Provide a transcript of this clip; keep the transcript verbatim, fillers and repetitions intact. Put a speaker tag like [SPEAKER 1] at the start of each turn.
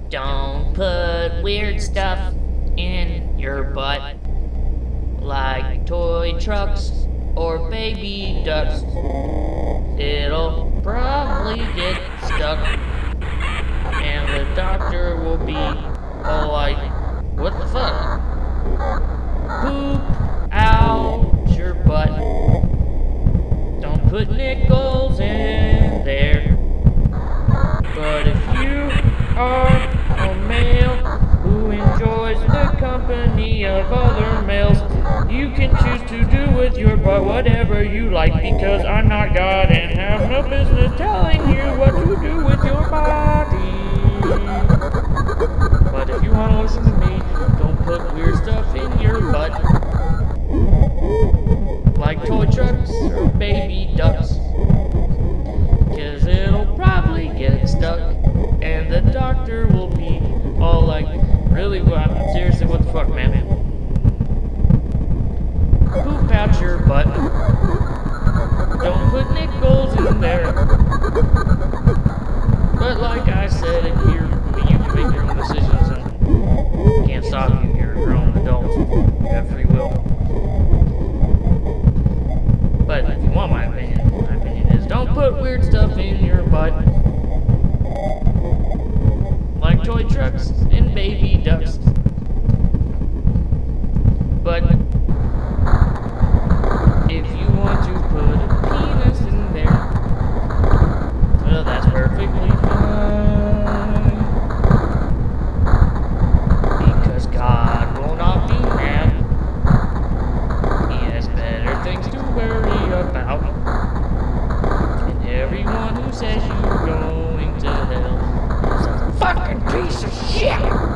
[SPEAKER 1] Don't put weird stuff in your butt, like toy trucks or baby ducks. It'll probably get stuck, and the doctor will be all like, what the fuck? Poop out your butt. Don't put nickels in there. But if you are a male who enjoys the company of other males, you can choose to do with your butt whatever you like, because I'm not God and have no business telling you what to do with your body. But if you want to listen to me, don't put weird stuff in your butt, like toy trucks or baby ducks, cause it'll probably get stuck, and the doctor will be all like, really, what? Seriously, what the fuck, man? Poop out your butt. Don't put nickels in there. But like I said, here, you can make your own decisions, and can't stop you. You're a grown adult. You have free will. But if you want my opinion, my opinion is don't put weird stuff in your butt, like toy trucks and baby ducks. But if you want to put a penis in there, well, that's perfectly fine, because God will not be mad. He has better things to worry about. And everyone who says you're going to hell is a fucking piece of shit!